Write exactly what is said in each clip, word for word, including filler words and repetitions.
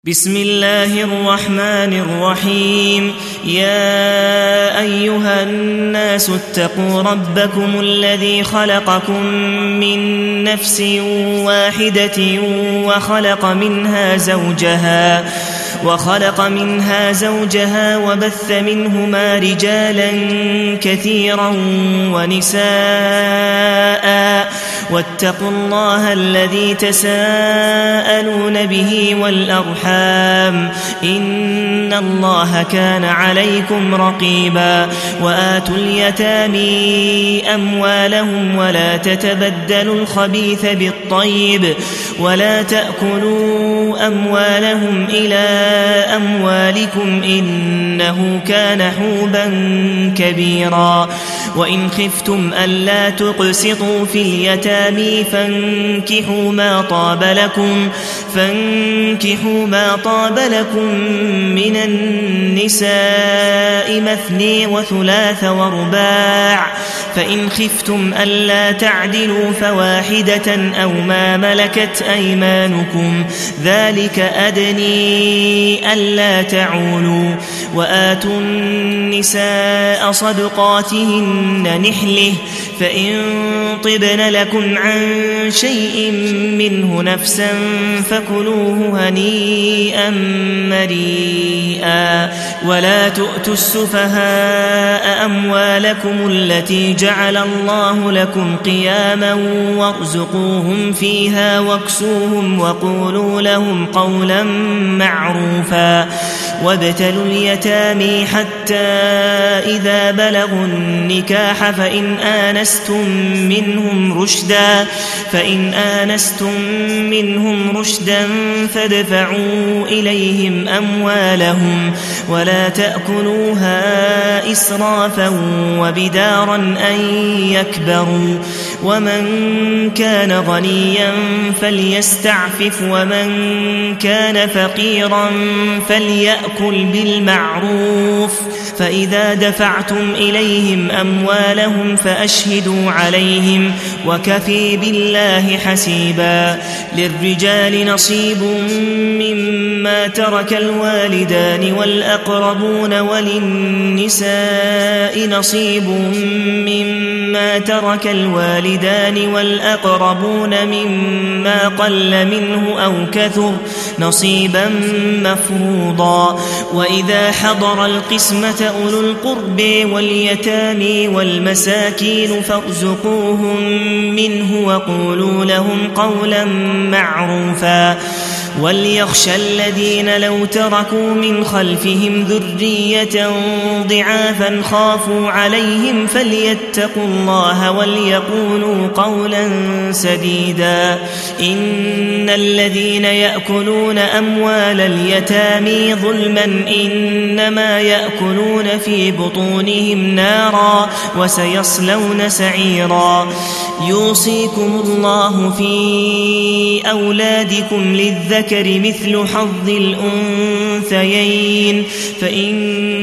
بسم الله الرحمن الرحيم. يا أيها الناس اتقوا ربكم الذي خلقكم من نفس واحدة وخلق منها زوجها وخلق منها زوجها وبث منهما رجالا كثيرا ونساء واتقوا الله الذي تساءلون به والأرحام إن الله كان عليكم رقيبا. وآتوا اليتامى أموالهم ولا تتبدلوا الخبيث بالطيب ولا تأكلوا أموالهم إلى أموالكم إنه كان حوبا كبيرا. وإن خفتم ألا تقسطوا في اليتامى فانكحوا ما طاب لكم فانكحوا ما طاب لكم من النساء مثني وثلاث ورباع فإن خفتم ألا تعدلوا فواحدة أو ما ملكت أيمانكم ذلك أدني ألا تعولوا. وآتوا النساء صدقاتهن نحله فإن طبن لكم عن شيء منه نفسا فكلوه هنيئا مريئا. ولا تؤتوا السفهاء أموالكم التي جعل الله لكم قياما وارزقوهم فيها واكسوهم وقولوا لهم قولا معروفا. وابتلوا اليتامى حتى إذا بلغوا النكاح فإن آنستم منهم رشدا فإن آنستم منهم رشدا فادفعوا إليهم أموالهم ولا تأكلوها إسرافا وبدارا أن يكبروا. ومن كان غنيا فليستعفف ومن كان فقيرا فليأكل بالمعروف. فإذا دفعتم إليهم أموالهم فأشهدوا عليهم وكفى بالله حسيبا. للرجال نصيب مما ترك الوالدان والأقربون وللنساء نصيب مما ترك الوالدان والأقربون مما قل منه أو كثر نصيبا مفروضا. وإذا حضر القسمة أولو القرب واليتامى والمساكين فارزقوهم منه وقولوا لهم قولا معروفا. وليخشى الذين لو تركوا من خلفهم ذرية ضعافا خافوا عليهم فليتقوا الله وليقولوا قولا سديدا. إن الذين يأكلون أموال اليتامى ظلما إنما يأكلون في بطونهم نارا وسيصلون سعيرا. يوصيكم الله في أولادكم للذكر مثل حظ الأنثيين فإن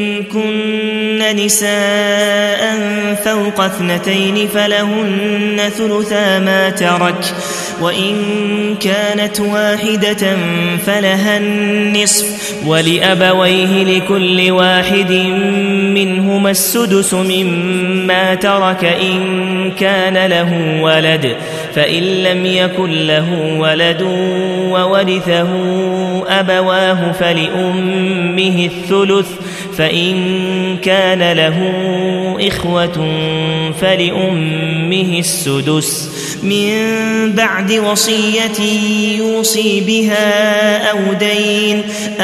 كن نساء فوق اثنتين فلهن ثلثا ما ترك وإن كانت واحدة فلها النصف ولأبويه لكل واحد منهما السدس مما ترك إن كان له ولد فإن لم يكن له ولد وورثه أبواه فلأمه الثلث فإن كان له إخوة فلأمه السدس من بعد وصية يوصي بها أو دين.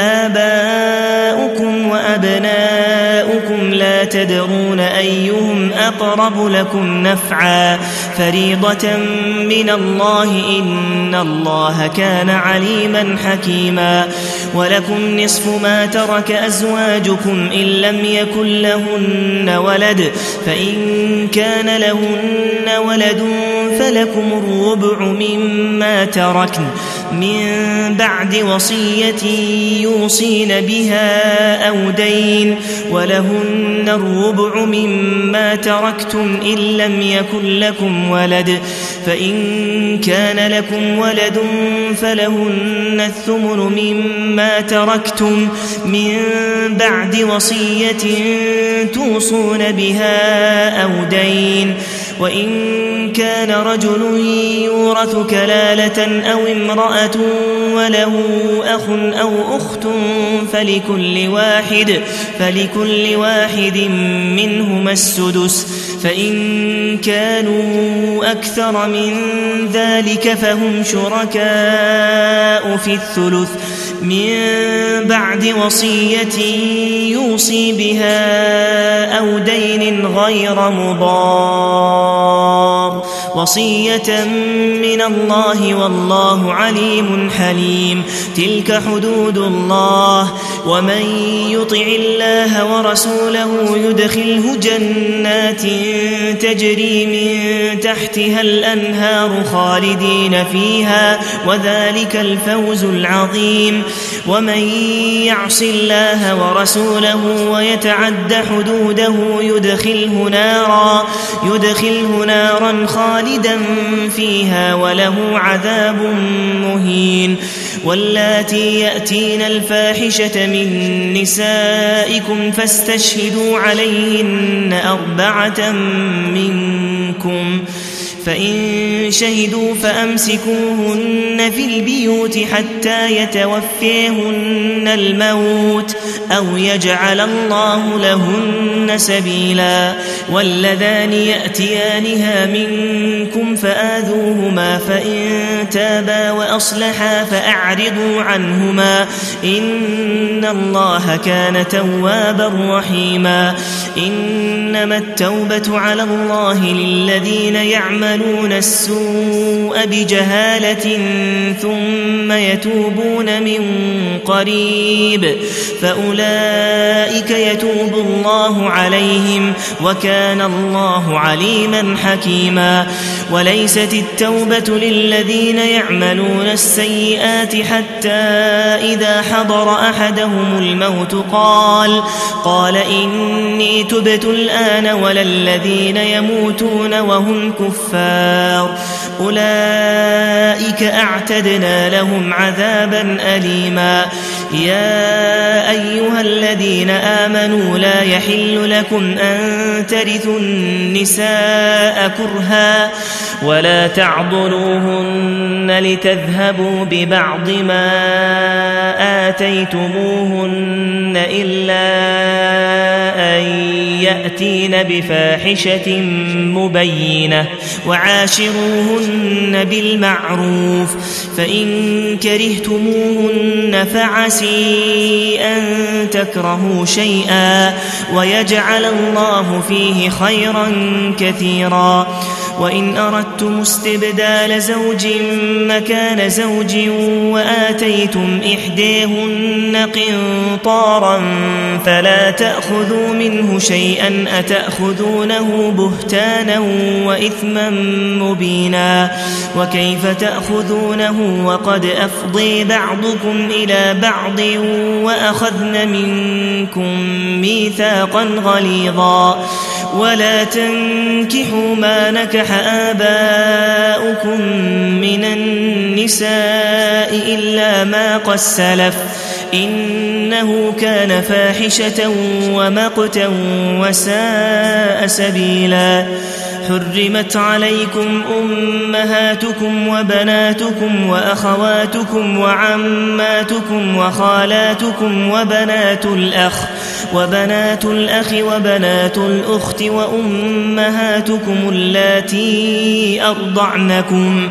آباؤكم وأبناؤكم لا تدرون أيهم أقرب لكم نفعا فريضة من الله إن الله كان عليما حكيما. ولكم نصف ما ترك أزواجكم إن لم يكن لهن ولد فإن كان لهن ولد فلكم الربع مما تركن من بعد وصية يوصين بها أو دين ولهن الربع مما تركتم إن لم يكن لكم ولد فإن كان لكم ولد فلهن الثمن مما تركتم من بعد وصية توصون بها أو دين وإن كان رجل يورث كلالة أو امرأة وله أخ أو أخت فلكل واحد, فلكل واحد منهما السدس فإن كانوا أكثر من ذلك فهم شركاء في الثلث من بعد وصية يوصي بها أو دين غير مضار وصية من الله والله عليم حليم. تلك حدود الله ومن يطع الله ورسوله يدخله جنات تجري من تحتها الأنهار خالدين فيها وذلك الفوز العظيم. ومن يعص الله ورسوله ويتعد حدوده يدخله نارا, يدخله نارا خالدا فيها وله عذاب مهين. واللاتي يأتين الفاحشة من نسائكم فاستشهدوا عليهن أربعة منكم فإن شهدوا فأمسكوهن في البيوت حتى يتوفيهن الموت أو يجعل الله لهن سبيلا. واللذان يأتيانها منكم فآذوهما فإن تابا وأصلحا فأعرضوا عنهما إن الله كان توابا رحيما. إنما التوبة على الله للذين يعملون السوء بجهالة ثم يتوبون من قريب فأولئك يتوب الله عليهم وكان الله عليما حكيما. وليست التوبة للذين يعملون السيئات حتى إذا حضر أحدهم الموت قال قال إني تبت الآن ولا الذين يموتون وهم كفار أولئك أعتدنا لهم عذابا أليما. يا أيها الذين آمنوا لا يحل لكم أن ترثوا النساء كرها ولا تعضلوهن لتذهبوا ببعض ما آتيتموهن إلا أن يأتين بفاحشة مبينة وعاشروهن بالمعروف فإن كرهتموهن فعسي أن تكرهوا شيئا ويجعل الله فيه خيرا كثيرا. وإن أردتم استبدال زوج مكان زوج وآتيتم إحداهن قنطارا فلا تأخذوا منه شيئا أتأخذونه بهتانا وإثما مبينا. وكيف تأخذونه وقد أفضي بعضكم إلى بعض وأخذن منكم ميثاقا غليظا. ولا تنكحوا ما نكح آباؤكم من النساء إلا ما قد سلف إنه كان فاحشة ومقتا وساء سبيلا. حرمت عليكم أمهاتكم وبناتكم وأخواتكم وعماتكم وخالاتكم وبنات الأخ وبنات الأخ وبنات الأخت وأمهاتكم اللاتي أرضعنكم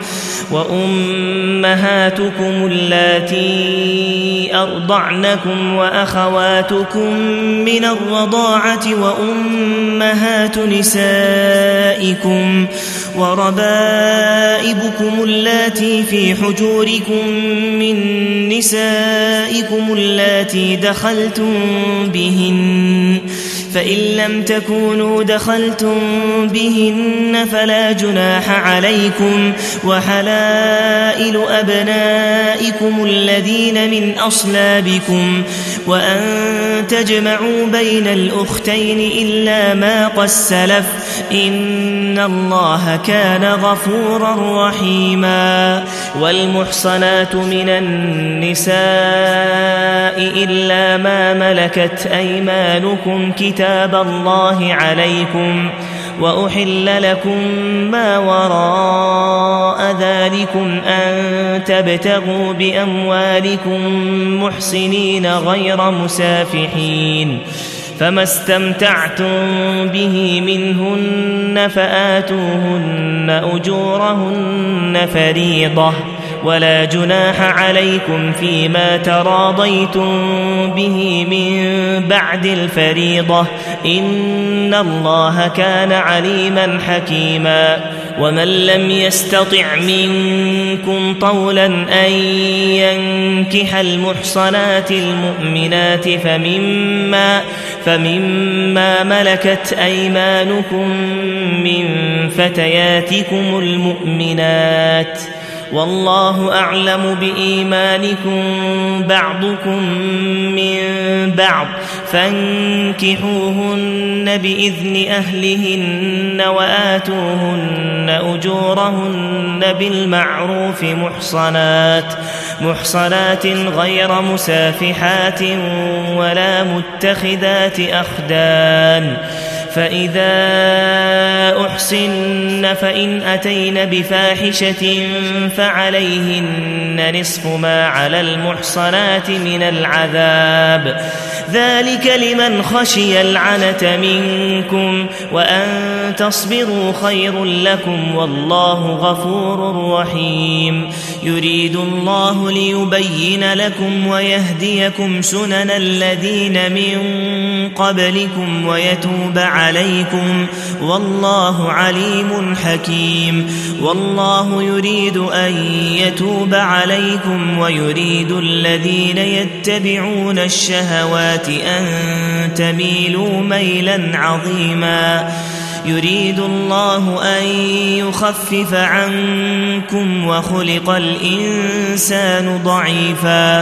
وأمهاتكم اللاتي أرضعنكم وأخواتكم من الرضاعة وأمهات نسائكم وربائبكم اللاتي في حجوركم من نسائكم اللاتي دخلتم بهن فإن لم تكونوا دخلتم بهن فلا جناح عليكم وحلائل أبنائكم الذين من أصلابكم وأن تجمعوا بين الأختين إلا ما قد سلف إن الله كان غفورا رحيما. والمحصنات من النساء إلا ما ملكت أيمانكم كتاب الله عليكم وأحل لكم ما وراء ذلكم أن تبتغوا بأموالكم محسنين غير مسافحين فما استمتعتم به منهن فآتوهن أجورهن فريضة ولا جناح عليكم فيما تراضيتم به من بعد الفريضة إن الله كان عليما حكيما. ومن لم يستطع منكم طولا أن ينكح المحصنات المؤمنات فمما, فمما ملكت أيمانكم من فتياتكم المؤمنات والله أعلم بإيمانكم بعضكم من بعض فانكحوهن بإذن أهلهن وآتوهن أجورهن بالمعروف محصنات محصنات غير مسافحات ولا متخذات أخدان فإذا أحصن فإن أتين بفاحشة فعليهن نصف ما على المحصنات من العذاب ذلك لمن خشي العنة منكم وأن تصبروا خير لكم والله غفور رحيم. يريد الله ليبين لكم ويهديكم سنن الذين من قبلكم ويتوب عليكم والله عليم حكيم. والله يريد أن يتوب عليكم ويريد الذين يتبعون الشهوات أن تميلوا ميلا عظيما. يريد الله أن يخفف عنكم وخلق الإنسان ضعيفا.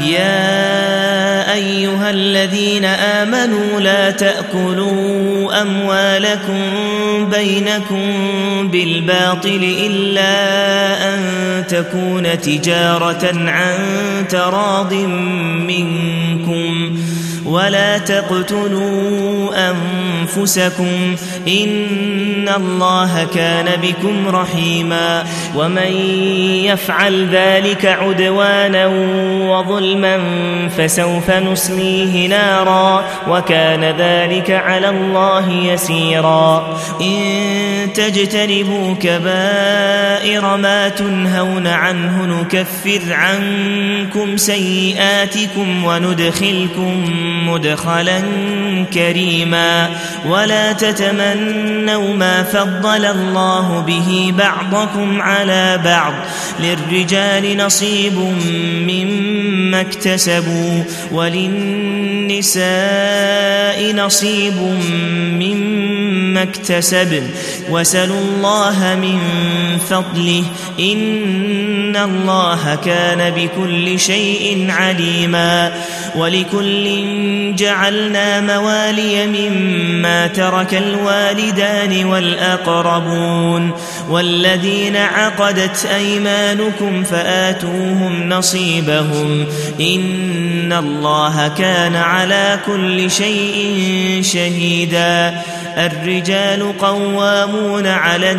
يا أيها الذين آمنوا لا تأكلوا أموالكم بينكم بالباطل إلا أن تكون تجارة عن تراض منكم ولا تقتلوا أنفسكم إن الله كان بكم رحيما. ومن يفعل ذلك عدوانا وظلما فسوف نصليه نارا وكان ذلك على الله يسيرا. إن تجتنبوا كبائر ما تنهون عنه نكفر عنكم سيئاتكم وندخلكم مدخلا كريما. ولا تتمنوا ما فضل الله به بعضكم على بعض للرجال نصيب مما اكتسبوا وللنساء نصيب مما اكتسبن وسلوا الله من فضله إن الله كان بكل شيء عليما. ولكل جعلنا موالي مما ترك الوالدان والأقربون والذين عقدت أيمانكم فآتوهم نصيبهم إن الله كان على كل شيء شهيدا. الرجال قوامون على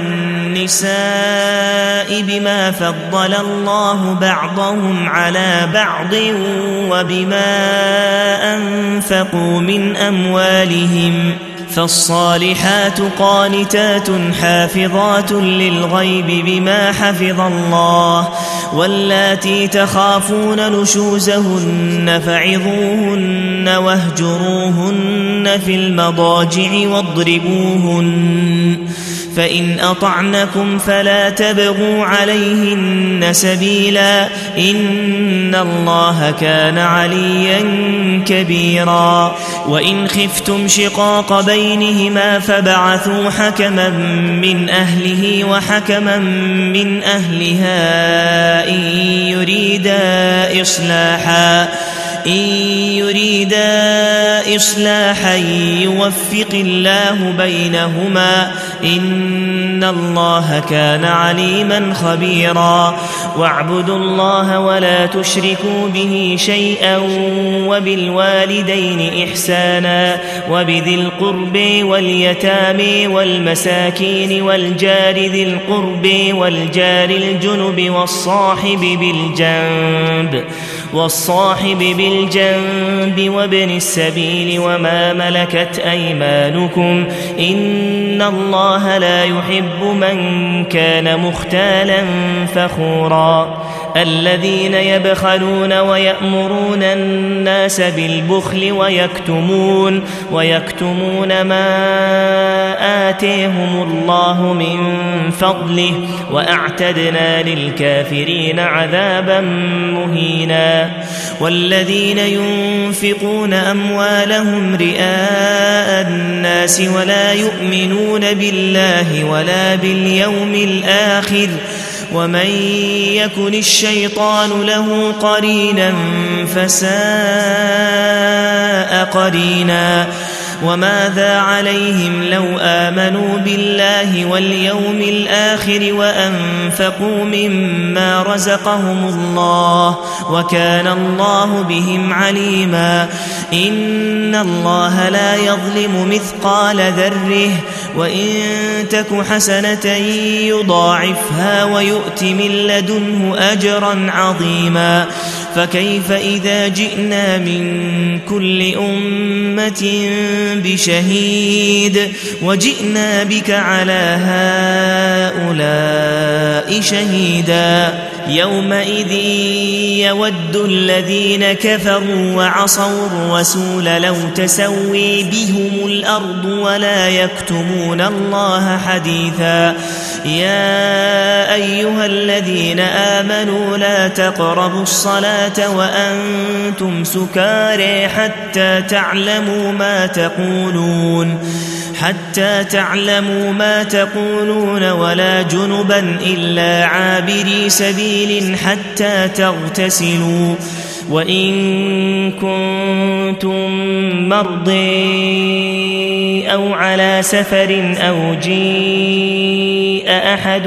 النساء بما فضل الله بعضهم على بعض وبما أنفقوا من أموالهم فالصالحات قانتات حافظات للغيب بما حفظ الله واللاتي تخافون نشوزهن فعظوهن واهجروهن في المضاجع واضربوهن فإن أطعنكم فلا تبغوا عليهن سبيلا إن الله كان عليا كبيرا وإن خفتم شقاق بينهما فبعثوا حكما من أهله وحكما من أهلها إن يريدا إصلاحا إن يريدا إصلاحا يوفق الله بينهما إن الله كان عليما خبيرا واعبدوا الله ولا تشركوا به شيئا وبالوالدين إحسانا وبذي القرب واليتامى والمساكين والجار ذي القرب والجار الجنب والصاحب بالجنب والصاحب بالجنب وابن السبيل وما ملكت أيمانكم إن الله لا يحب من كان مختالا فخورا الذين يبخلون ويأمرون الناس بالبخل ويكتمون ويكتمون ما آتيهم الله من فضله وأعتدنا للكافرين عذابا مهينا والذين ينفقون أموالهم رئاء الناس ولا يؤمنون بالله ولا باليوم الآخر ومن يكن الشيطان له قرينا فساء قرينا وماذا عليهم لو آمنوا بالله واليوم الآخر وأنفقوا مما رزقهم الله وكان الله بهم عليما إن الله لا يظلم مثقال ذره وإن تك حسنة يضاعفها ويؤت من لدنه أجرا عظيما فكيف إذا جئنا من كل أمة بشهيد وجئنا بك على هؤلاء شهيدا يومئذ يود الذين كفروا وعصوا الرسول لو تسوي بهم الأرض ولا يكتمون الله حديثا يا أيها الذين آمنوا لا تقربوا الصلاة وأنتم سكارى حتى تعلموا ما تقولون حتى تعلموا ما تقولون ولا جنبا إلا عابري سبيل حتى تغتسلوا وإن كنتم مرضى أو على سفر أو جيء أحد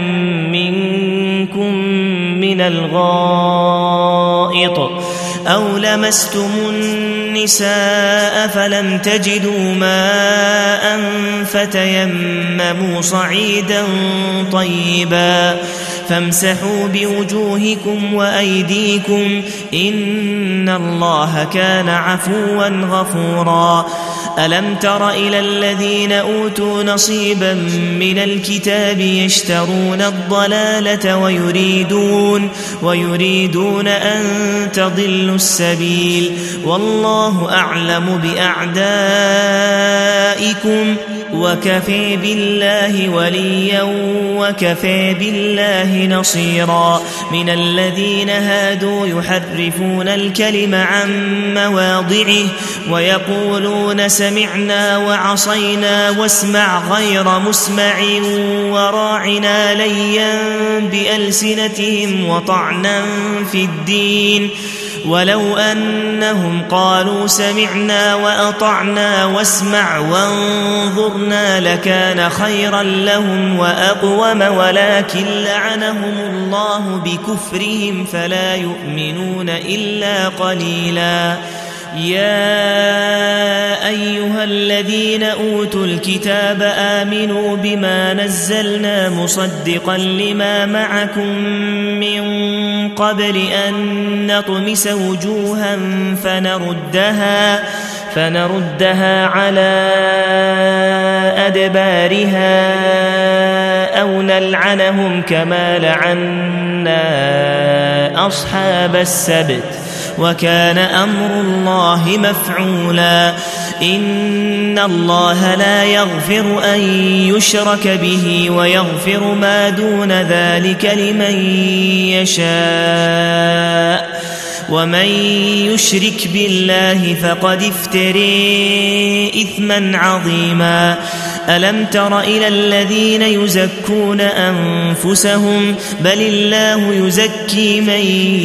منكم من الغائط أو لمستم النساء فلم تجدوا ماء فتيمموا صعيدا طيبا فامسحوا بوجوهكم وأيديكم إن الله كان عفوا غفورا ألم تر إلى الذين أوتوا نصيبا من الكتاب يشترون الضلالة ويريدون ويريدون أن تضلوا السبيل والله أعلم بأعدائكم وكفى بالله وليا وكفى بالله نصيرا من الذين هادوا يحرفون الكلم عن مواضعه ويقولون سمعنا وعصينا واسمع غير مسمع وراعنا ليا بألسنتهم وطعنا في الدين ولو أنهم قالوا سمعنا وأطعنا واسمع وانظرنا لكان خيرا لهم وأقوم ولكن لعنهم الله بكفرهم فلا يؤمنون إلا قليلا يا أيها الذين أوتوا الكتاب آمنوا بما نزلنا مصدقا لما معكم من قبل أن نطمس وجوها فنردها فنردها على أدبارها أو نلعنهم كما لعنا أصحاب السبت وكان أمر الله مفعولا إن الله لا يغفر أن يشرك به ويغفر ما دون ذلك لمن يشاء ومن يشرك بالله فقد افترى إثما عظيما. ألم تر إلى الذين يزكون أنفسهم بل الله يزكي من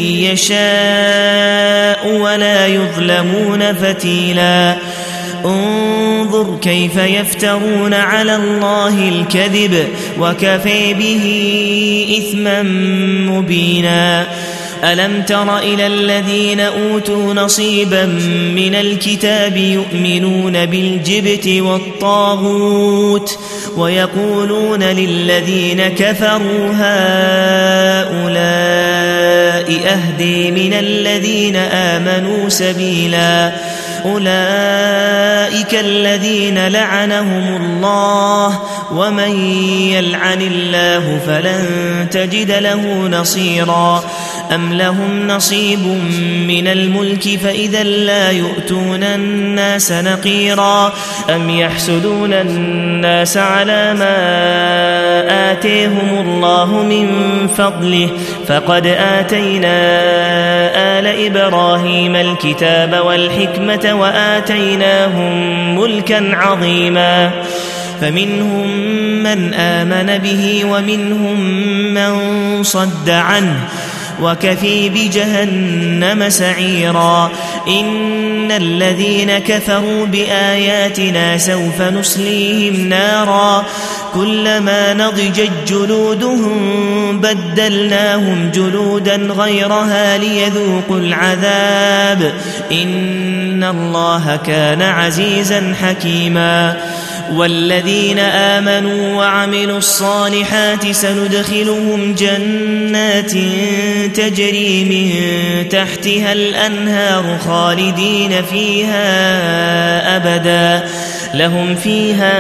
يشاء ولا يظلمون فتيلا. انظر كيف يفترون على الله الكذب وكفى به إثما مبينا. ألم تر إلى الذين أوتوا نصيبا من الكتاب يؤمنون بالجبت والطاغوت ويقولون للذين كفروا هؤلاء أهدي من الذين آمنوا سبيلا. أولئك الذين لعنهم الله ومن يلعن الله فلن تجد له نصيرا. أم لهم نصيب من الملك فإذا لا يؤتون الناس نقيرا. أم يحسدون الناس على ما آتيهم الله من فضله فقد آتينا آل إبراهيم الكتاب والحكمة وآتيناهم ملكا عظيما. فمنهم من آمن به ومنهم من صد عنه وكفي بجهنم سعيرا. إن الذين كفروا بآياتنا سوف نصليهم نارا كلما نضجت جلودهم بدلناهم جلودا غيرها ليذوقوا العذاب إن الله كان عزيزا حكيما. والذين آمنوا وعملوا الصالحات سندخلهم جنات تجري من تحتها الأنهار خالدين فيها أبدا لهم فيها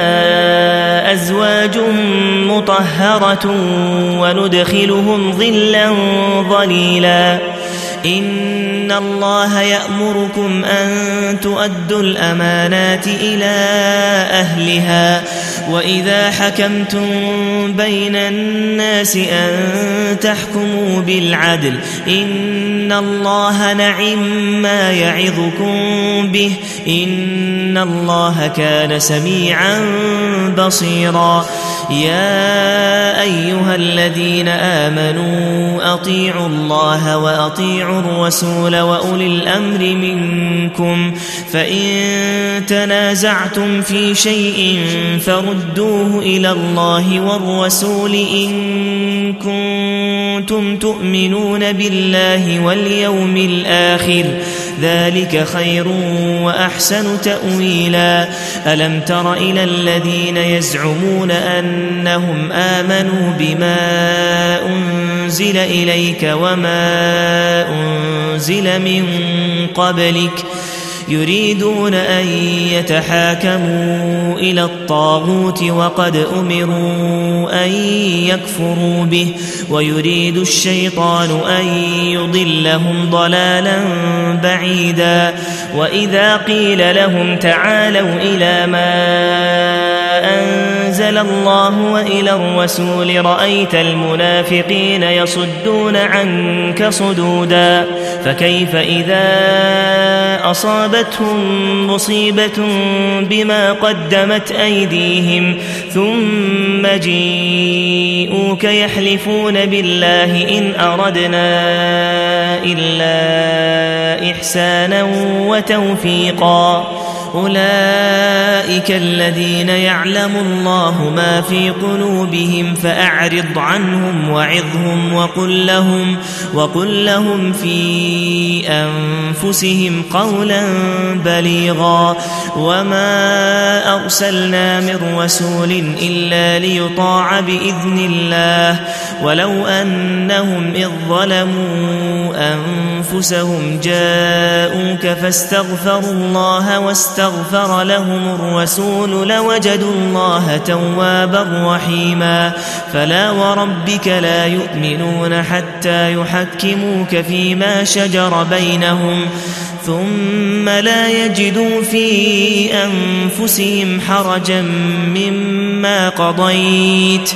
أزواج مطهرة وندخلهم ظلا ظليلا. إن الله يأمركم أن تؤدوا الأمانات إلى أهلها وإذا حكمتم بين الناس أن تحكموا بالعدل إن الله نعم ما يعظكم به إن الله كان سميعا بصيرا. يا أيها الذين آمنوا أطيعوا الله وأطيعوا الرسول وأولي الأمر منكم فإن تنازعتم في شيء فردوه إلى الله والرسول إن كنتم تؤمنون بالله واليوم الآخر ذلك خير وأحسن تأويلا. ألم تر إلى الذين يزعمون أنهم آمنوا بما أنزل إليك وما أنزل من قبلك يريدون أن يتحاكموا إلى الطاغوت وقد أمروا أن يكفروا به ويريد الشيطان أن يضلهم ضلالا بعيدا. وإذا قيل لهم تعالوا إلى ما أنزل الله وإلى الرسول رأيت المنافقين يصدون عنك صدودا. فكيف إذا أصابتهم مصيبة بما قدمت أيديهم ثم جيءوك يحلفون بالله إن أردنا إلا إحسانا وتوفيقا. أولئك الذين يعلم الله ما في قلوبهم فأعرض عنهم وعظهم وقل لهم, وقل لهم في أنفسهم قولا بليغا. وما أرسلنا من رسول إلا ليطاع بإذن الله ولو أنهم إذ ظلموا أنفسهم جاءوك فاستغفروا الله واستغفروا واستغفر لهم الرسول لوجدوا الله توابا رحيما فلا وربك لا يؤمنون حتى يحكموك فيما شجر بينهم ثم لا يجدوا في أنفسهم حرجا مما قضيت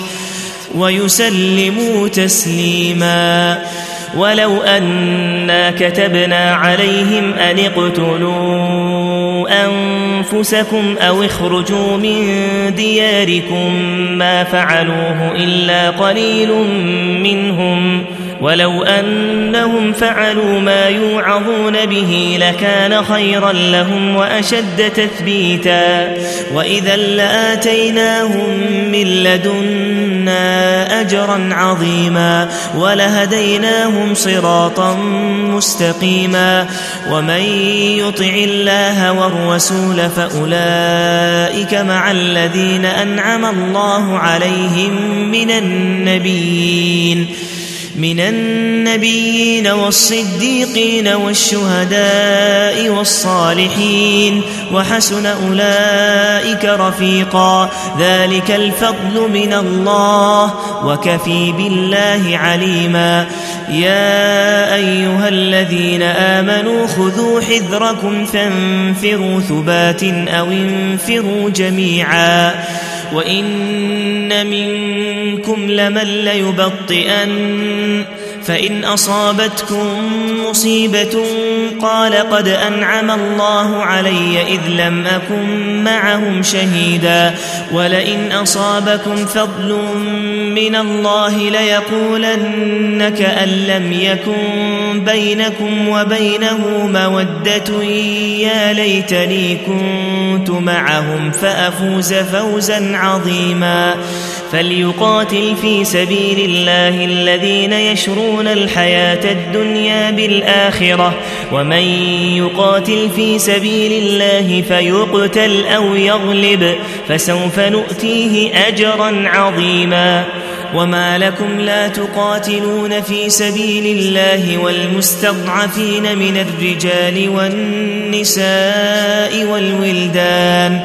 ويسلموا تسليما ولو أنا كتبنا عليهم أن اقتلوا أنفسكم أو اخرجوا من دياركم ما فعلوه إلا قليل منهم ولو أنهم فعلوا ما يوعظون به لكان خيرا لهم وأشد تثبيتا وإذا لآتيناهم من لدنا أجرا عظيما ولهديناهم صراطا مستقيما ومن يطع الله والرسول فأولئك مع الذين أنعم الله عليهم من النبيين من النبيين والصديقين والشهداء والصالحين وحسن أولئك رفيقا ذلك الفضل من الله وكفي بالله عليما يا أيها الذين آمنوا خذوا حذركم فانفروا ثبات أو انفروا جميعا وإن منكم لمن ليبطئن فإن أصابتكم مصيبة قال قد أنعم الله علي إذ لم أكن معهم شهيدا ولئن أصابكم فضل من الله ليقولن كأن لم يكن بينكم وبينه مودة يا ليتني كنت معهم فأفوز فوزا عظيما فليقاتل في سبيل الله الذين يشرون الحياة الدنيا بالآخرة ومن يقاتل في سبيل الله فيقتل أو يغلب فسوف نؤتيه أجرا عظيما وما لكم لا تقاتلون في سبيل الله والمستضعفين من الرجال والنساء والولدان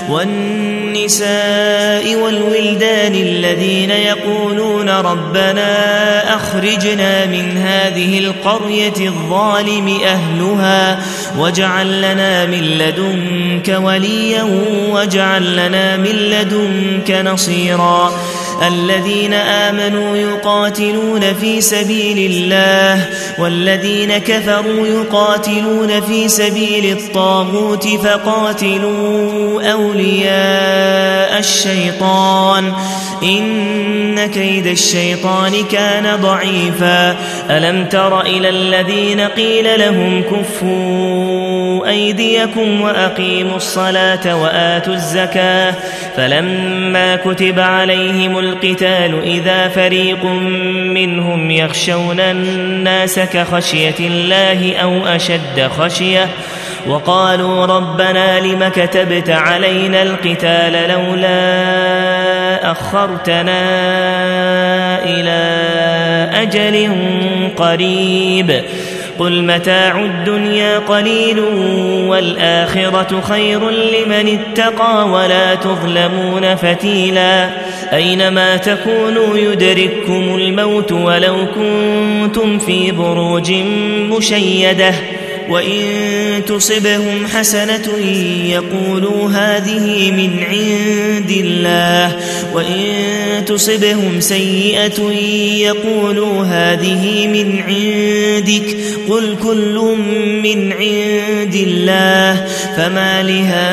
والنساء والولدان الذين يقولون ربنا أخرجنا من هذه القرية الظالم أهلها واجعل لنا من لدنك وليا واجعل لنا من لدنك نصيرا الذين آمنوا يقاتلون في سبيل الله والذين كفروا يقاتلون في سبيل الطاغوت فقاتلوا أولياء الشيطان إن كيد الشيطان كان ضعيفا ألم تر إلى الذين قيل لهم كفوا أيديكم وأقيموا الصلاة وآتوا الزكاة فلما كتب عليهم القتال إذا فريق منهم يخشون الناس كخشية الله أو أشد خشية وقالوا ربنا لم كتبت علينا القتال لولا أخرتنا إلى أجل قريب قل متاع الدنيا قليل والآخرة خير لمن اتقى ولا تظلمون فتيلا أينما تكونوا يدرككم الموت ولو كنتم في بروج مشيدة وإن تصبهم حسنة يقولوا هذه من عند الله وإن تصبهم سيئة يقولوا هذه من عندك قل كل من عند الله فما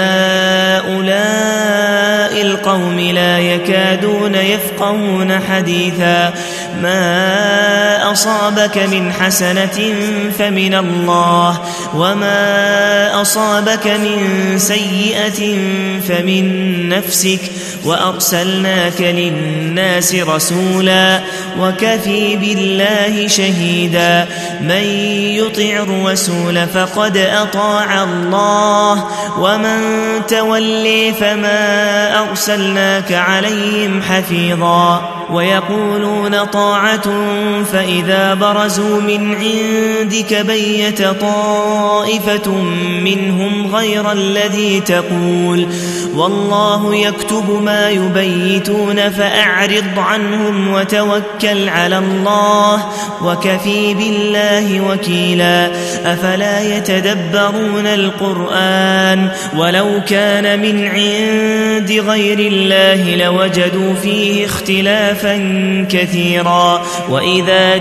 لهؤلاء القوم لا يكادون يفقهون حديثا ما أصابك من حسنة فمن الله وما أصابك من سيئة فمن نفسك وأرسلناك للناس رسولا وكفي بالله شهيدا من يطع الرسول فقد أطاع الله ومن تولي فما أرسلناك عليهم حفيظا ويقولون طاعة فإذا برزوا من عندك بيت طائفة منهم غير الذي تقول والله يكتب ما يبيتون فأعرض عنهم وتوكل على الله وكفي بالله وكيلا أفلا يتدبرون القرآن ولو كان من عند غير الله لوجدوا فيه اختلافا كثيرا وإذا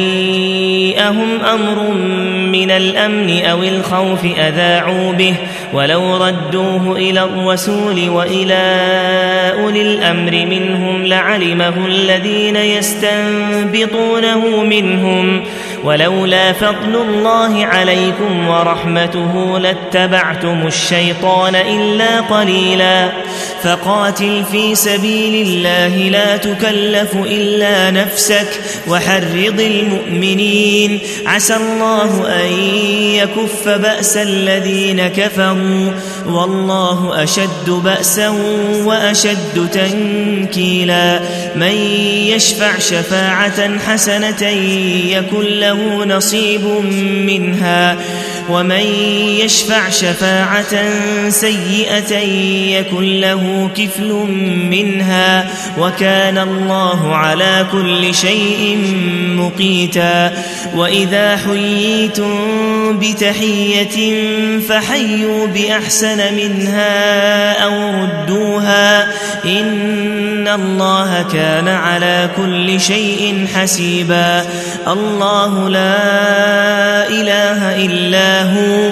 جيءهم أمر من الأمن أو الخوف أذاعوا به ولو ردوه إلى الرسول وإلى أولي الأمر منهم لعلمه الذين يستنبطونه منهم ولولا فضل الله عليكم ورحمته لاتبعتم الشيطان إلا قليلا فقاتل في سبيل الله لا تكلف إلا نفسك وحرض المؤمنين عسى الله أن يكف بأس الذين كفروا والله أشد بأسا وأشد تنكيلا من يشفع شفاعة حسنة يكن له نصيب منها ومن يشفع شفاعة سيئة يكن له كفل منها وكان الله على كل شيء مقيتا وإذا حييتم بتحية فحيوا بأحسن منها أو ردوها إن الله كان على كل شيء حسيبا الله لا إله إلا هو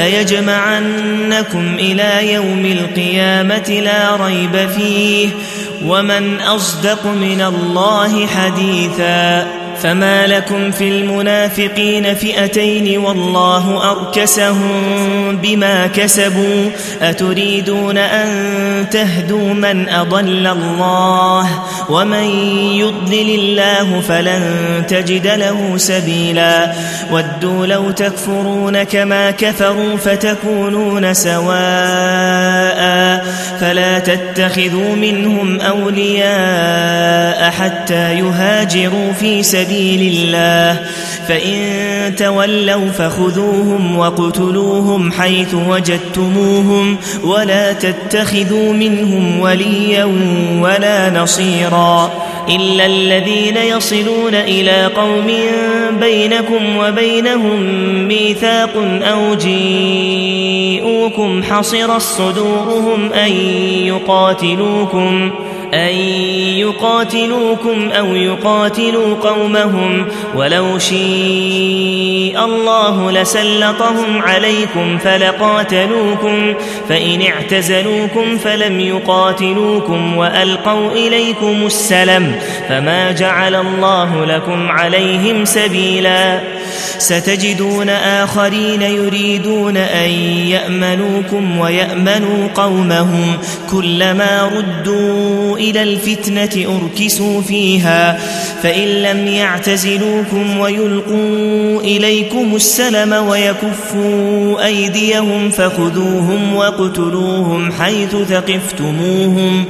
ليجمعنكم إلى يوم القيامة لا ريب فيه ومن أصدق من الله حديثا فما لكم في المنافقين فئتين والله أركسهم بما كسبوا أتريدون أن تهدوا من أضل الله ومن يضلل الله فلن تجد له سبيلا ودوا لو تكفرون كما كفروا فتكونون سواء فلا تتخذوا منهم أولياء حتى يهاجروا في سبيل سبيل الله فإن تولوا فخذوهم وقتلوهم حيث وجدتموهم ولا تتخذوا منهم وليا ولا نصيرا إلا الذين يصلون إلى قوم بينكم وبينهم ميثاق أو جيءوكم حصرت صدورهم أن يقاتلوكم أن يقاتلوكم أو يقاتلوا قومهم ولو شاء الله لسلطهم عليكم فلقاتلوكم فإن اعتزلوكم فلم يقاتلوكم وألقوا إليكم السلم فما جعل الله لكم عليهم سبيلا ستجدون آخرين يريدون أن يأمنوكم ويأمنوا قومهم كلما ردوا إلى الفتنة أركسوا فيها فإن لم يعتزلوكم ويلقوا إليكم السلم ويكفوا أيديهم فخذوهم وقتلوهم حيث ثقفتموهم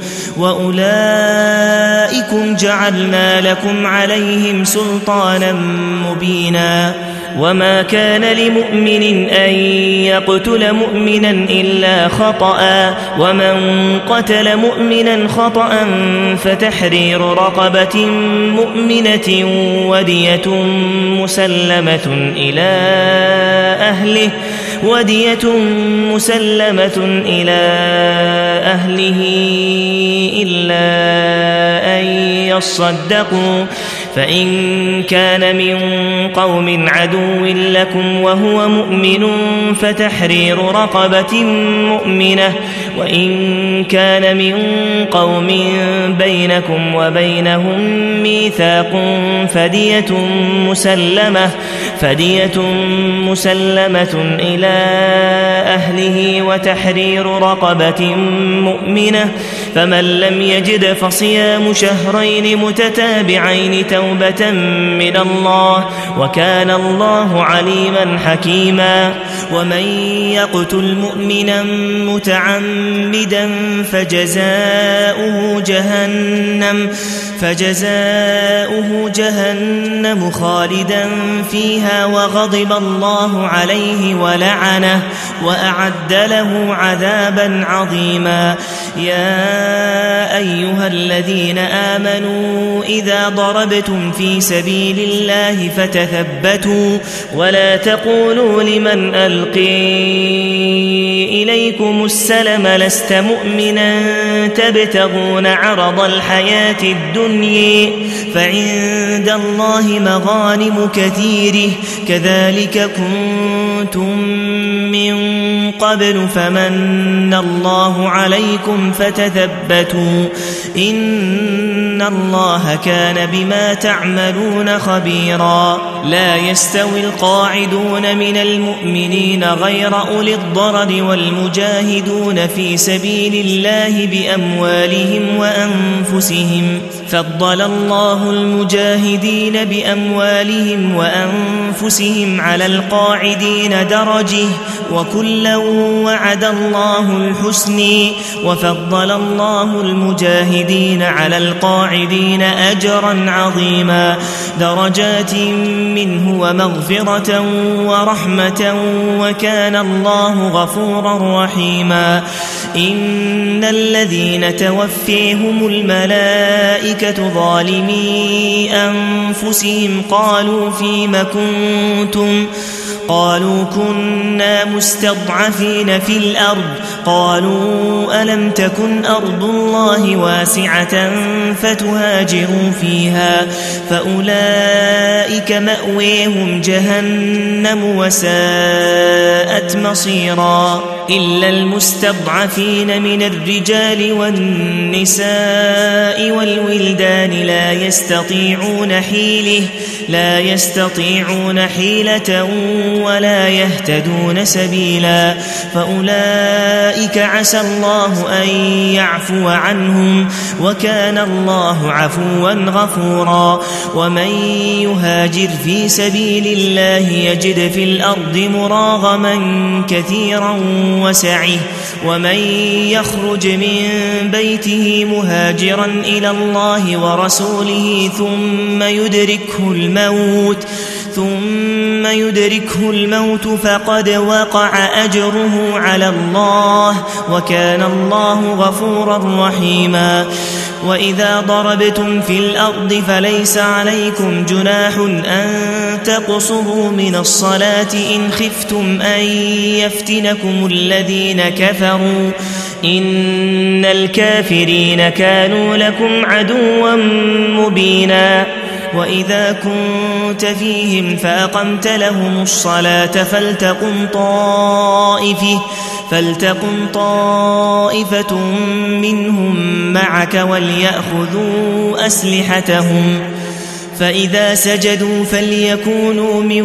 وأولئكم جعلنا لكم عليهم سلطانا مبينا وما كان لمؤمن أن يقتل مؤمنا إلا خطأ ومن قتل مؤمنا خطأ فتحرير رقبة مؤمنة ودية مسلمة إلى أهله ودية مسلمة إلى أهله إلا أن يصدقوا فإن كان من قوم عدو لكم وهو مؤمن فتحرير رقبة مؤمنة وإن كان من قوم بينكم وبينهم ميثاق فدية مسلمة فدية مسلمة إلى أهله وتحرير رقبة مؤمنة فمن لم يجد فصيام شهرين متتابعين توبة من الله وكان الله عليما حكيما ومن يقتل مؤمنا متعمدا فجزاؤه جهنم فجزاؤه جهنم خالدا فيها وغضب الله عليه ولعنه وأعد له عذابا عظيما. يا أيها الذين آمنوا إذا ضربتم في سبيل الله فتثبتوا ولا تقولوا لمن ألقي إليكم السلم لست مؤمنا تبتغون عرض الحياة الدنيا فعند الله مغانم كثيره كذلك كنتم من قبل فمن الله عليكم فتثبتوا إن الله كان بما تعملون خبيرا. لا يستوي القاعدون من المؤمنين غير أولي الضرر والمجاهدون في سبيل الله بأموالهم وأنفسهم فضل الله المجاهدين بأموالهم وأنفسهم على القاعدين درجة وكلا وعد الله الحسن وفضل الله المجاهدين على القاعدين أجرا عظيما درجات منه ومغفرة ورحمة وكان الله غفورا رحيما. إن الذين توفيهم الملائكة ظالمي أنفسهم قالوا فيم كنتم قالوا كنا مستضعفين في الأرض قالوا ألم تكن أرض الله واسعة فتهاجروا فيها فأولئك مأويهم جهنم وساءت مصيرا. إلا المستضعفين من الرجال والنساء والولدان لا يستطيعون حيلة لا يستطيعون حيلة ولا يهتدون سبيلا فأولئك عسى الله أن يعفو عنهم وكان الله عفوا غفورا. ومن يهاجر في سبيل الله يجد في الأرض مراغما كثيرا وسعه ومن يخرج من بيته مهاجرا إلى الله ورسوله ثم يدركه الموت ثم يدركه الموت فقد وقع أجره على الله وكان الله غفورا رحيما. وإذا ضربتم في الأرض فليس عليكم جناح أن تقصروا من الصلاة إن خفتم أن يفتنكم الذين كفروا إن الكافرين كانوا لكم عدوا مبينا. وإذا كنت فيهم فأقمت لهم الصلاة فلتقم طائفة فلتقم طائفة منهم معك وليأخذوا أسلحتهم فإذا سجدوا فليكونوا من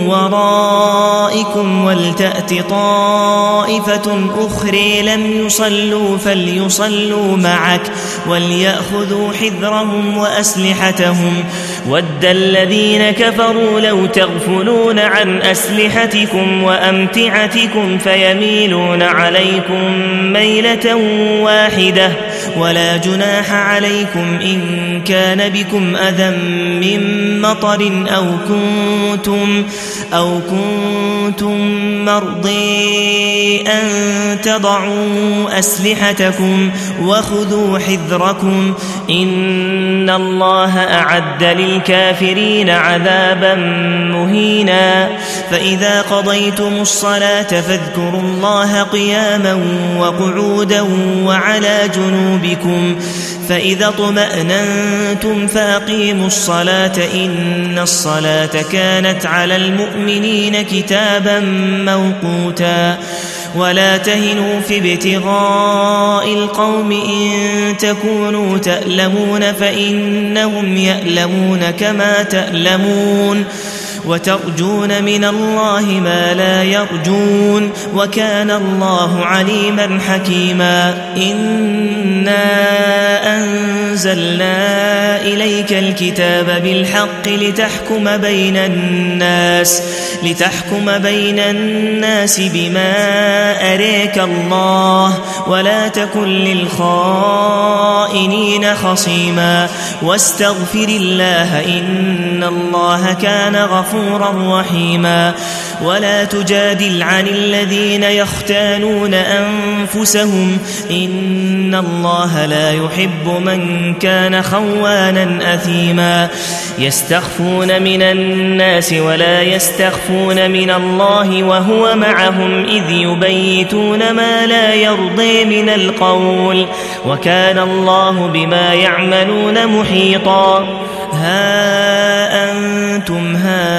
ورائكم ولتأت طائفة أخرى لم يصلوا فليصلوا معك وليأخذوا حذرهم وأسلحتهم ود الذين كفروا لو تغفلون عن أسلحتكم وأمتعتكم فيميلون عليكم ميلة واحدة ولا جناح عليكم إن كان بكم أذى من مطر أو كنتم أو كنتم مرضي أن تضعوا أسلحتكم وخذوا حذركم إن الله أعد للكافرين عذابا مهينا. فإذا قضيتم الصلاة فاذكروا الله قياما وقعودا وعلى جنوبكم فإذا اطمأننتم فأقيموا الصلاة إن الصلاة كانت على المؤمنين كتابا موقوتا. ولا تهنوا في ابتغاء القوم إن تكونوا تألمون فإنهم يألمون كما تألمون وترجون من الله ما لا يرجون وكان الله عليما حكيما إنا أنزلنا إليك الكتاب بالحق لتحكم بين الناس لتحكم بين الناس بما أريك الله ولا تكن للخائنين خصيما واستغفر الله إن الله كان غفورا رحيما ولا تجادل عن الذين يختانون أنفسهم إن الله لا يحب من كان خوانا أثيما يستخفون من الناس ولا يستخفون من الله وهو معهم إذ يبيتون ما لا يرضي من القول وكان الله بما يعملون محيطا ها أنتم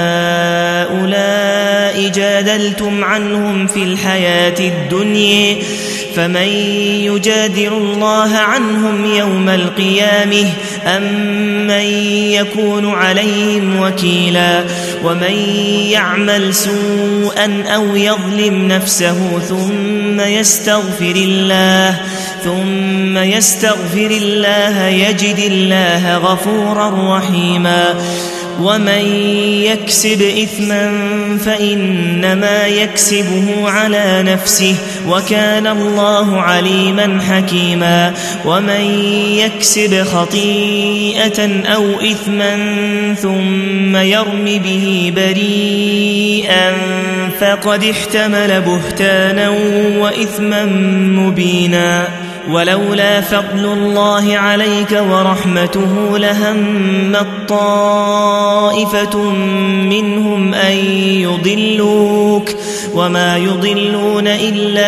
هؤلاء جادلتم عنهم في الحياة الدنيا فمن يجادل الله عنهم يوم القيامة أم من يكون عليهم وكيلا ومن يعمل سوءا أو يظلم نفسه ثم يستغفر الله ثم يستغفر الله يجد الله غفورا رحيما ومن يكسب إثما فإنما يكسبه على نفسه وكان الله عليما حكيما ومن يكسب خطيئة أو إثما ثم يرم به بريئا فقد احتمل بهتانا وإثما مبينا ولولا فضل الله عليك ورحمته لهمت طائفة منهم أن يضلوك وما يضلون إلا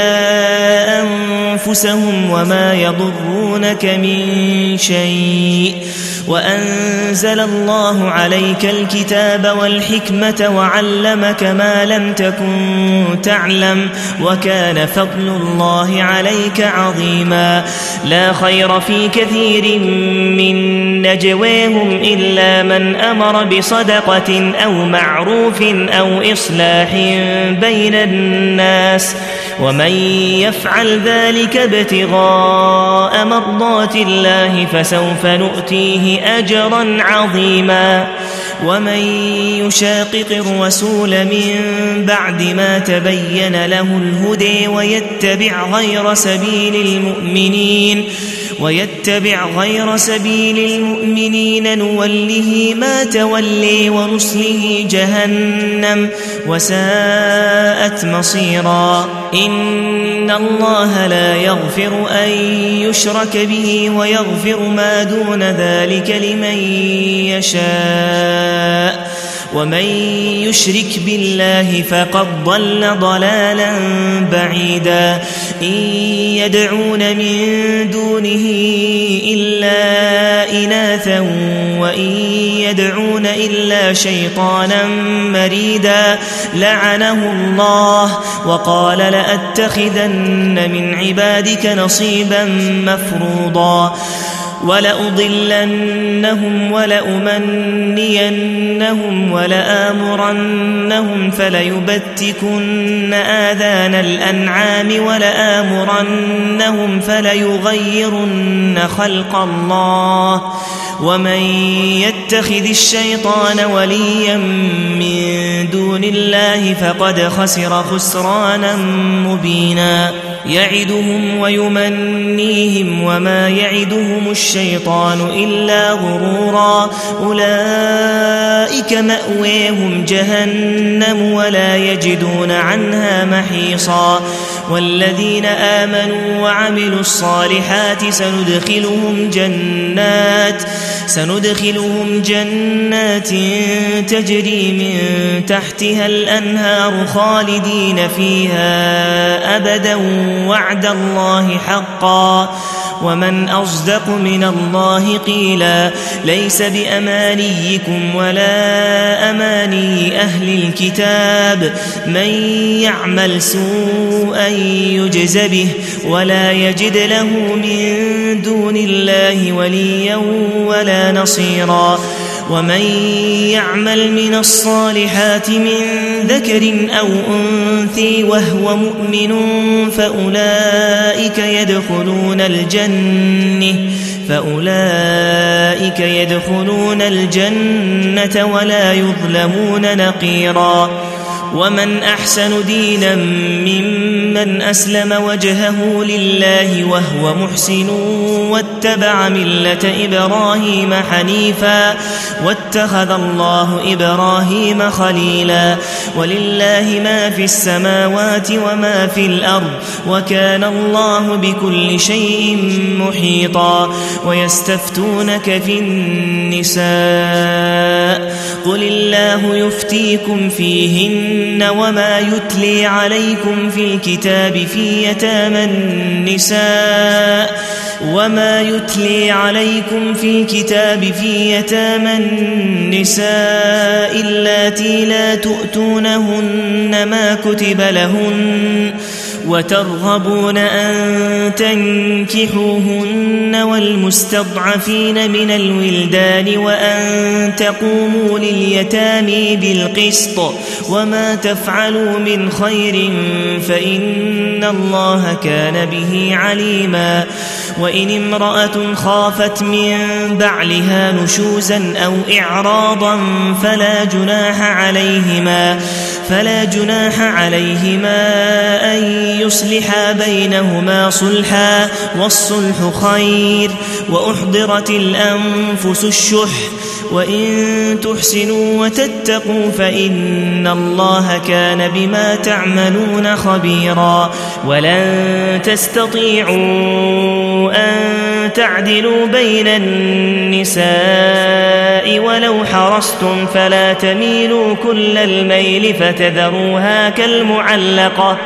أنفسهم وما يضرونك من شيء وأنزل الله عليك الكتاب والحكمة وعلمك ما لم تكن تعلم وكان فضل الله عليك عظيما لا خير في كثير من نجواهم إلا من أمر بصدقة أو معروف أو إصلاح بين الناس ومن يفعل ذلك ابتغاء مرضات الله فسوف نؤتيه أجرا عظيما ومن يشاقق الرسول من بعد ما تبين له الهدى ويتبع غير سبيل المؤمنين ويتبع غير سبيل المؤمنين نوله ما تولي ونصله جهنم وساءت مصيرا إن الله لا يغفر أن يشرك به ويغفر ما دون ذلك لمن يشاء ومن يشرك بالله فقد ضل ضلالا بعيدا إن يدعون من دونه إلا إناثا وإن يدعون إلا شيطانا مريدا لعنه الله وقال لأتخذن من عبادك نصيبا مفروضا ولأضلنهم ولأمنينهم ولآمرنهم فليبتكن آذان الأنعام ولآمرنهم فليغيرن خلق الله ومن يتخذ الشيطان وليا من دون الله فقد خسر خسرانا مبينا يعدهم ويمنيهم وما يعدهم الشيطان إلا غرورا أولئك مأويهم جهنم ولا يجدون عنها محيصا والذين آمنوا وعملوا الصالحات سندخلهم جنات سندخلهم جنات تجري من تحتها الأنهار خالدين فيها أبدا وعد الله حقا ومن أصدق من الله قيلا ليس بأمانيكم ولا أماني أهل الكتاب من يعمل سوءا يجز به ولا يجد له من دون الله وليا ولا نصيرا ومن يعمل من الصالحات من ذكر أو أنثى وهو مؤمن فأولئك يدخلون الجنة فأولئك يدخلون الجنة ولا يظلمون نقيرا ومن أحسن دينا ممن أسلم وجهه لله وهو محسن واتبع ملة إبراهيم حنيفا واتخذ الله إبراهيم خليلا ولله ما في السماوات وما في الأرض وكان الله بكل شيء محيطا ويستفتونك في النساء قل الله يفتيكم فيهن وما يتلي عليكم في الكتاب في يتامى النساء وما يتلي عليكم في الكتاب في يتامى النساء اللاتي لا تؤتونهن ما كتب لهن وترغبون أن تنكحوهن والمستضعفين من الولدان وأن تقوموا لليتامى بالقسط وما تفعلوا من خير فإن الله كان به عليما وإن امرأة خافت من بعلها نشوزا أو إعراضا فلا جناح عليهما فلا جناح عليهما أن يصلحا بينهما صلحا والصلح خير وأحضرت الأنفس الشح وإن تحسنوا وتتقوا فإن الله كان بما تعملون خبيرا ولن تستطيعوا أن تعدلوا بين النساء ولو حرصتم فلا تميلوا كل الميل فتذروها كالمعلقة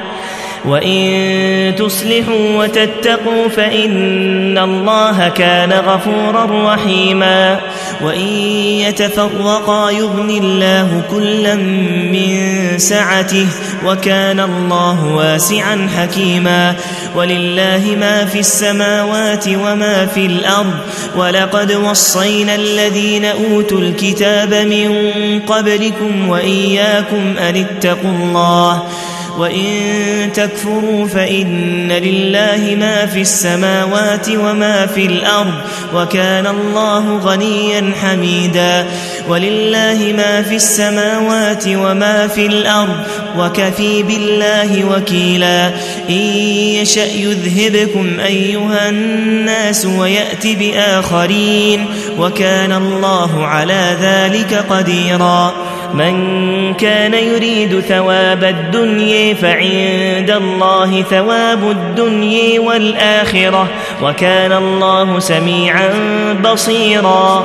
وإن تصلحوا وتتقوا فإن الله كان غفورا رحيما وإن يتفرقا يغني الله كلا من سعته وكان الله واسعا حكيما ولله ما في السماوات وما في الأرض ولقد وصينا الذين أوتوا الكتاب من قبلكم وإياكم أن اتقوا الله وإن تكفروا فإن لله ما في السماوات وما في الأرض وكان الله غنيا حميدا ولله ما في السماوات وما في الأرض وكفى بالله وكيلا إن يشأ يذهبكم أيها الناس ويأت بآخرين وكان الله على ذلك قديرا من كان يريد ثواب الدنيا فعند الله ثواب الدنيا والآخرة وكان الله سميعا بصيرا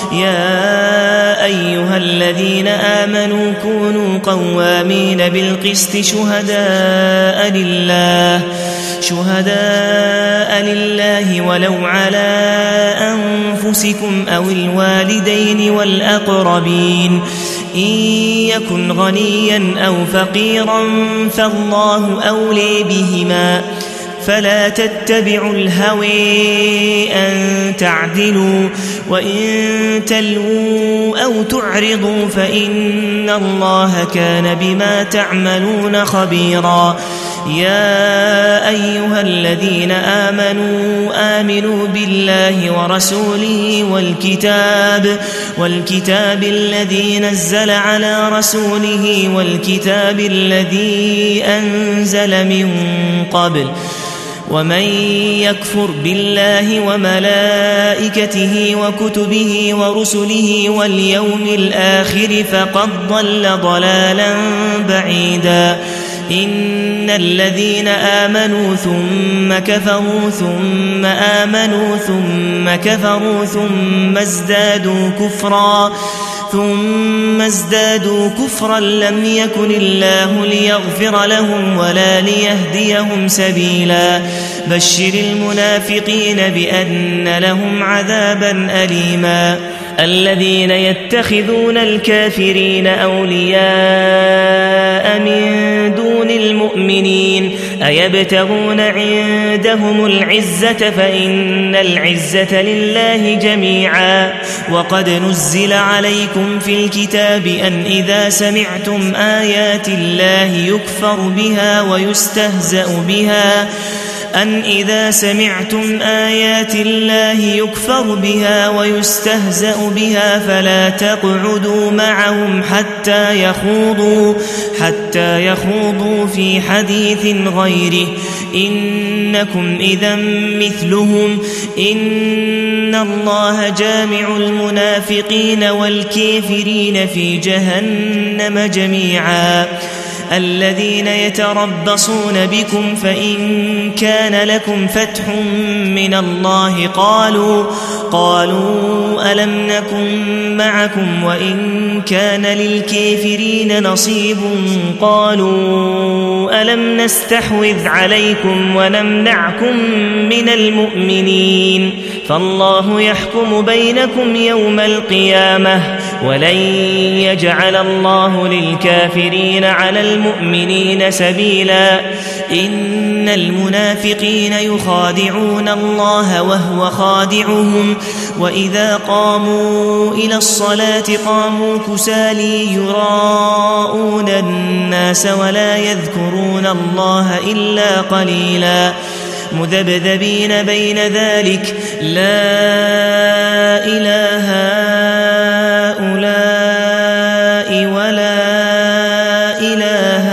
يا أيها الذين آمنوا كونوا قوامين بالقسط شهداء لله شهداء لله ولو على أنفسكم أو الوالدين والأقربين إن يكن غنيا أو فقيرا فالله أولي بهما فلا تتبعوا الهوى أن تعدلوا وإن تلووا أو تعرضوا فإن الله كان بما تعملون خبيرا يا أيها الذين آمنوا آمنوا بالله ورسوله والكتاب والكتاب الذي نزل على رسوله والكتاب الذي أنزل من قبل ومن يكفر بالله وملائكته وكتبه ورسله واليوم الآخر فقد ضل ضلالا بعيدا إن الذين آمنوا ثم كفروا ثم آمنوا ثم كفروا ثم ازدادوا كفرا ثم ازدادوا كفرا لم يكن الله ليغفر لهم ولا ليهديهم سبيلا بشر المنافقين بأن لهم عذابا أليما الذين يتخذون الكافرين أولياء من دون المؤمنين أيبتغون عندهم العزة فإن العزة لله جميعا وقد نزل عليكم في الكتاب أن إذا سمعتم آيات الله يكفر بها ويستهزأ بها أن إذا سمعتم آيات الله يكفر بها ويستهزأ بها فلا تقعدوا معهم حتى يخوضوا حتى يخوضوا في حديث غيره إنكم إذا مثلهم إن الله جامع المنافقين والكافرين في جهنم جميعا الذين يتربصون بكم فإن كان لكم فتح من الله قالوا قالوا ألم نكن معكم وإن كان للكافرين نصيب قالوا ألم نستحوذ عليكم ونمنعكم من المؤمنين فالله يحكم بينكم يوم القيامة ولن يجعل الله للكافرين على المؤمنين سبيلا إن المنافقين يخادعون الله وهو خادعهم وإذا قاموا إلى الصلاة قاموا كسالي يراءون الناس ولا يذكرون الله إلا قليلا مذبذبين بين ذلك لا إله هؤلاء ولا إله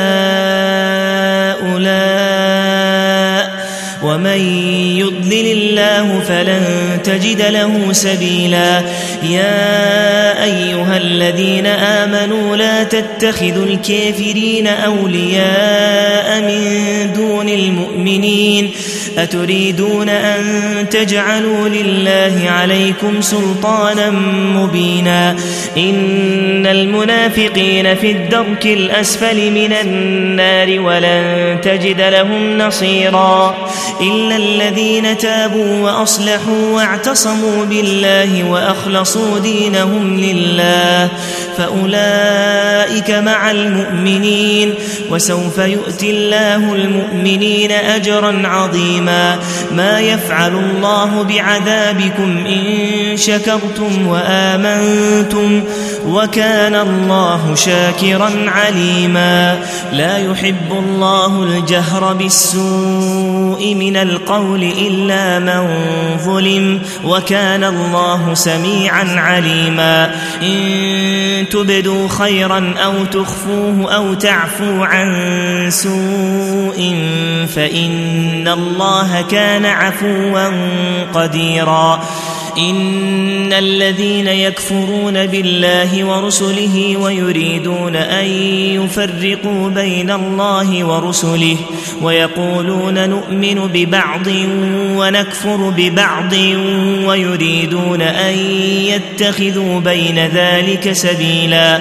هؤلاء ومن يضلل الله فلن تجد له سبيلا يا أيها الذين آمنوا لا تتخذوا الكافرين أولياء من دون المؤمنين أتريدون أن تجعلوا لله عليكم سلطانا مبينا إن المنافقين في الدرك الأسفل من النار ولن تجد لهم نصيرا إلا الذين تابوا وأصلحوا واعتصموا بالله وأخلصوا دينهم لله فأولئك مع المؤمنين وسوف يؤتي الله المؤمنين أجرا عظيما ما يفعل الله بعذابكم إن شكرتم وآمنتم وكان الله شاكرا عليما لا يحب الله الجهر بالسوء من القول إلا من ظلم وكان الله سميعا عليما إن تبدوا خيرا أو تخفوه أو تعفو عن سوء فإن الله كان عفوا قديرا إن الذين يكفرون بالله ورسله ويريدون أن يفرقوا بين الله ورسله ويقولون نؤمن ببعض ونكفر ببعض ويريدون أن يتخذوا بين ذلك سبيلا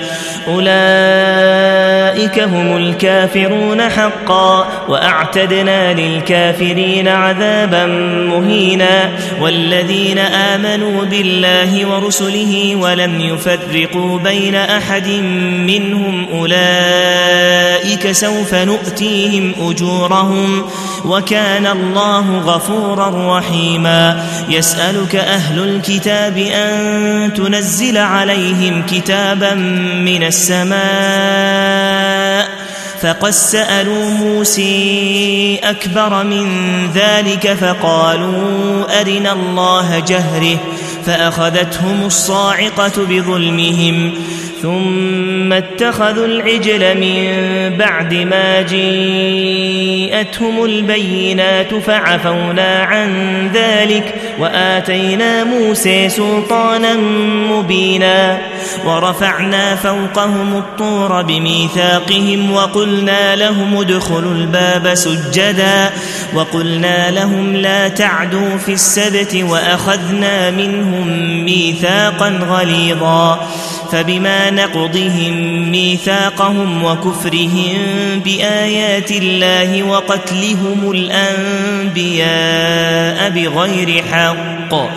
أولئك هم الكافرون حقا وأعتدنا للكافرين عذابا مهينا والذين آمنوا آمنوا بالله ورسله ولم يفرقوا بين أحد منهم أولئك سوف نؤتيهم أجورهم وكان الله غفورا رحيما يسألك أهل الكتاب أن تنزل عليهم كتابا من السماء فقد سألوا موسى أكبر من ذلك فقالوا أرنا الله جهره فأخذتهم الصاعقة بظلمهم ثم اتخذوا العجل من بعد ما جاءتهم البينات فعفونا عن ذلك وآتينا موسى سلطانا مبينا ورفعنا فوقهم الطور بميثاقهم وقلنا لهم ادخلوا الباب سجدا وقلنا لهم لا تعدوا في السبت وأخذنا منهم ميثاقا غليظا فبما نقضهم ميثاقهم وكفرهم بآيات الله وقتلهم الأنبياء بغير حق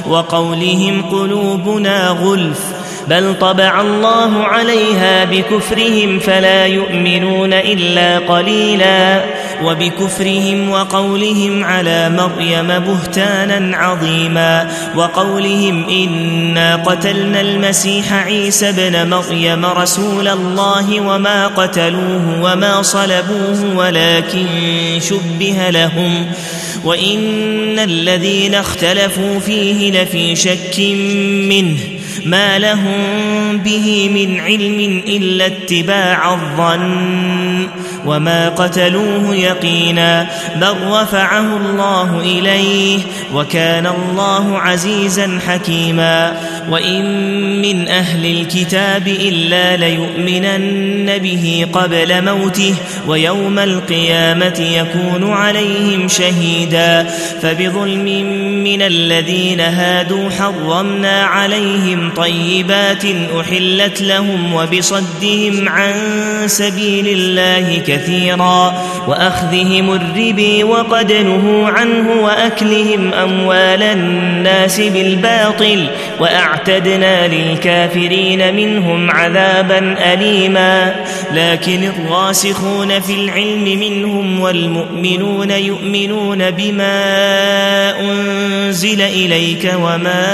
وقولهم قلوبنا غلف بل طبع الله عليها بكفرهم فلا يؤمنون إلا قليلا وبكفرهم وقولهم على مريم بهتانا عظيما وقولهم إنا قتلنا المسيح عيسى ابن مريم رسول الله وما قتلوه وما صلبوه ولكن شبه لهم وإن الذين اختلفوا فيه لفي شك منه ما لهم به من علم إلا اتباع الظن وما قتلوه يقينا بل رفعه الله إليه وكان الله عزيزا حكيما وإن من أهل الكتاب إلا ليؤمنن به قبل موته ويوم القيامة يكون عليهم شهيدا فبظلم من الذين هادوا حرمنا عليهم طيبات أحلت لهم وبصدهم عن سبيل الله كثيرا وأخذهم الربا وقد نهوا عنه وأكلهم أموال الناس بالباطل وأعتدنا للكافرين منهم عذابا أليما لكن الراسخون في العلم منهم والمؤمنون يؤمنون بما أنزل إليك وما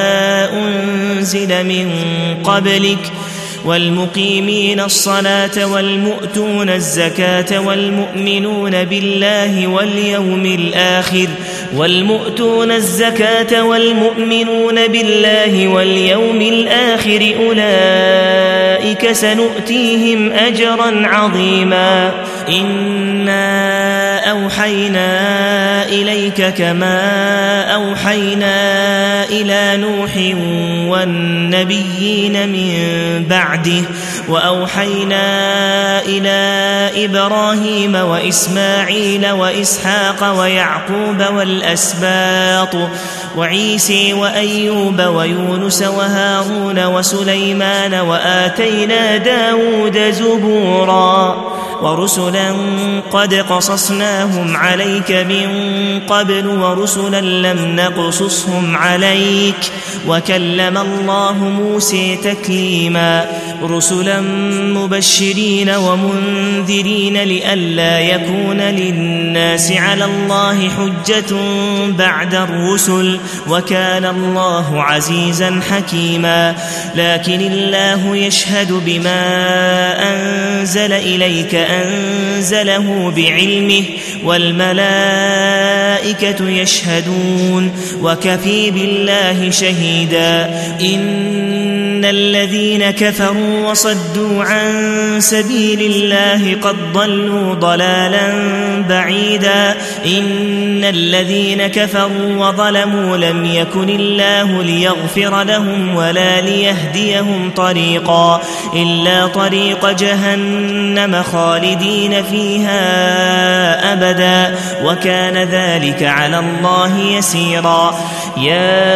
أنزل من قبلك والمقيمين الصلاة والمؤتون الزكاة والمؤمنون بالله واليوم الآخر والمؤتون الزكاة والمؤمنون بالله واليوم الآخر أولئك سنؤتيهم أجرا عظيما إنا أوحينا إليك كما أوحينا إلى نوح والنبيين من بعده وأوحينا إلى إبراهيم وإسماعيل وإسحاق ويعقوب والأسباط وعيسى وأيوب ويونس وهارون وسليمان وآتينا داود زبورا ورسلا قد قصصناهم عليك من قبل ورسلا لم نقصصهم عليك وكلم الله موسى تكليما رسلا مبشرين ومنذرين لئلا يكون للناس على الله حجة بعد الرسل وكان الله عزيزا حكيما لكن الله يشهد بما أنزل إليك أنزله بعلمه والملائكة يشهدون وكفى بالله شهيدا إن الذين كفروا وصدوا عن سبيل الله قد ضلوا ضلالا بعيدا إن الذين كفروا وظلموا لم يكن الله ليغفر لهم ولا ليهديهم طريقا إلا طريق جهنم خالدين فيها أبدا وكان ذلك على الله يسيرا يا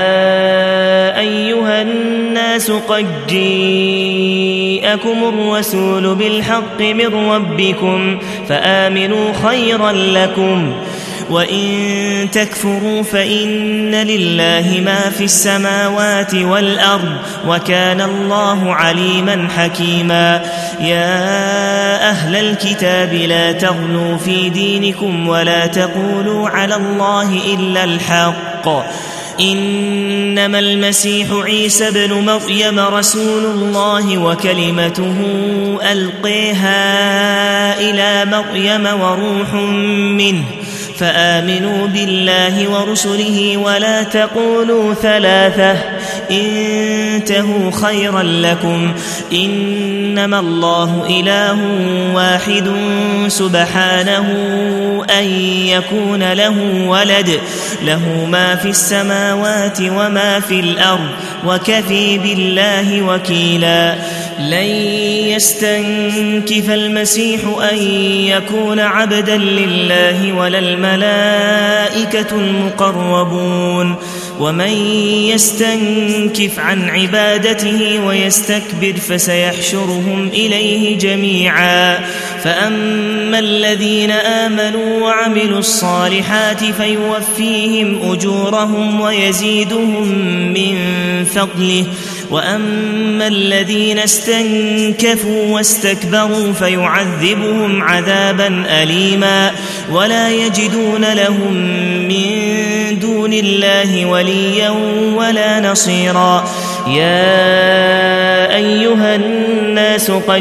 أيها الناس قد جاءكم الرسول بالحق من ربكم فآمنوا خيرا لكم وإن تكفروا فإن لله ما في السماوات والأرض وكان الله عليما حكيما يا أهل الكتاب لا تغلوا في دينكم ولا تقولوا على الله إلا الحق إنما المسيح عيسى ابن مريم رسول الله وكلمته ألقيها إلى مريم وروح منه فآمنوا بالله ورسله ولا تقولوا ثلاثة انتهوا خيرا لكم إنما الله إله واحد سبحانه أن يكون له ولد له ما في السماوات وما في الأرض وكفى بالله وكيلا لن يستنكف المسيح أن يكون عبدا لله ولا الملائكة المقربون ومن يستنكف عن عبادته ويستكبر فسيحشرهم إليه جميعا فأما الذين آمنوا وعملوا الصالحات فيوفيهم أجورهم ويزيدهم من فضله وأما الذين استنكفوا واستكبروا فيعذبهم عذابا أليما ولا يجدون لهم من دون الله وليا ولا نصيرا. يا أيها الناس قد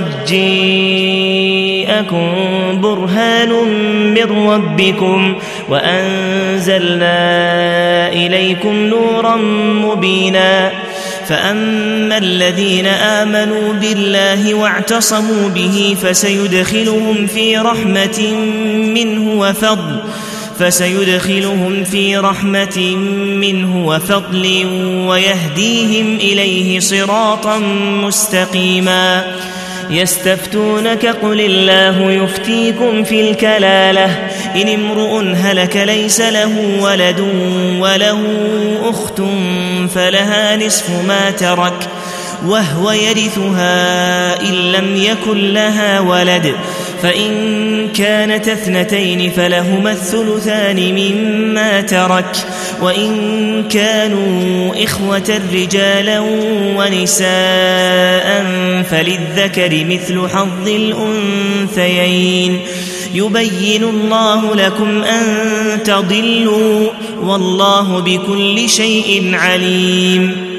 جاءكم برهان من ربكم وأنزلنا إليكم نورا مبينا. فأما الذين آمنوا بالله واعتصموا به فسيدخلهم في رحمة منه وفضل فسيدخلهم في رحمة منه وفضل ويهديهم إليه صراطا مستقيما. يستفتونك قل الله يفتيكم في الكلالة إن امرؤ هلك ليس له ولد وله أخت فلها نصف ما ترك وهو يرثها إن لم يكن لها ولد فإن كانت اثنتين فلهما الثلثان مما ترك وإن كانوا إخوة رجالا ونساء فللذكر مثل حظ الأنثيين. يبين الله لكم أن تضلوا والله بكل شيء عليم.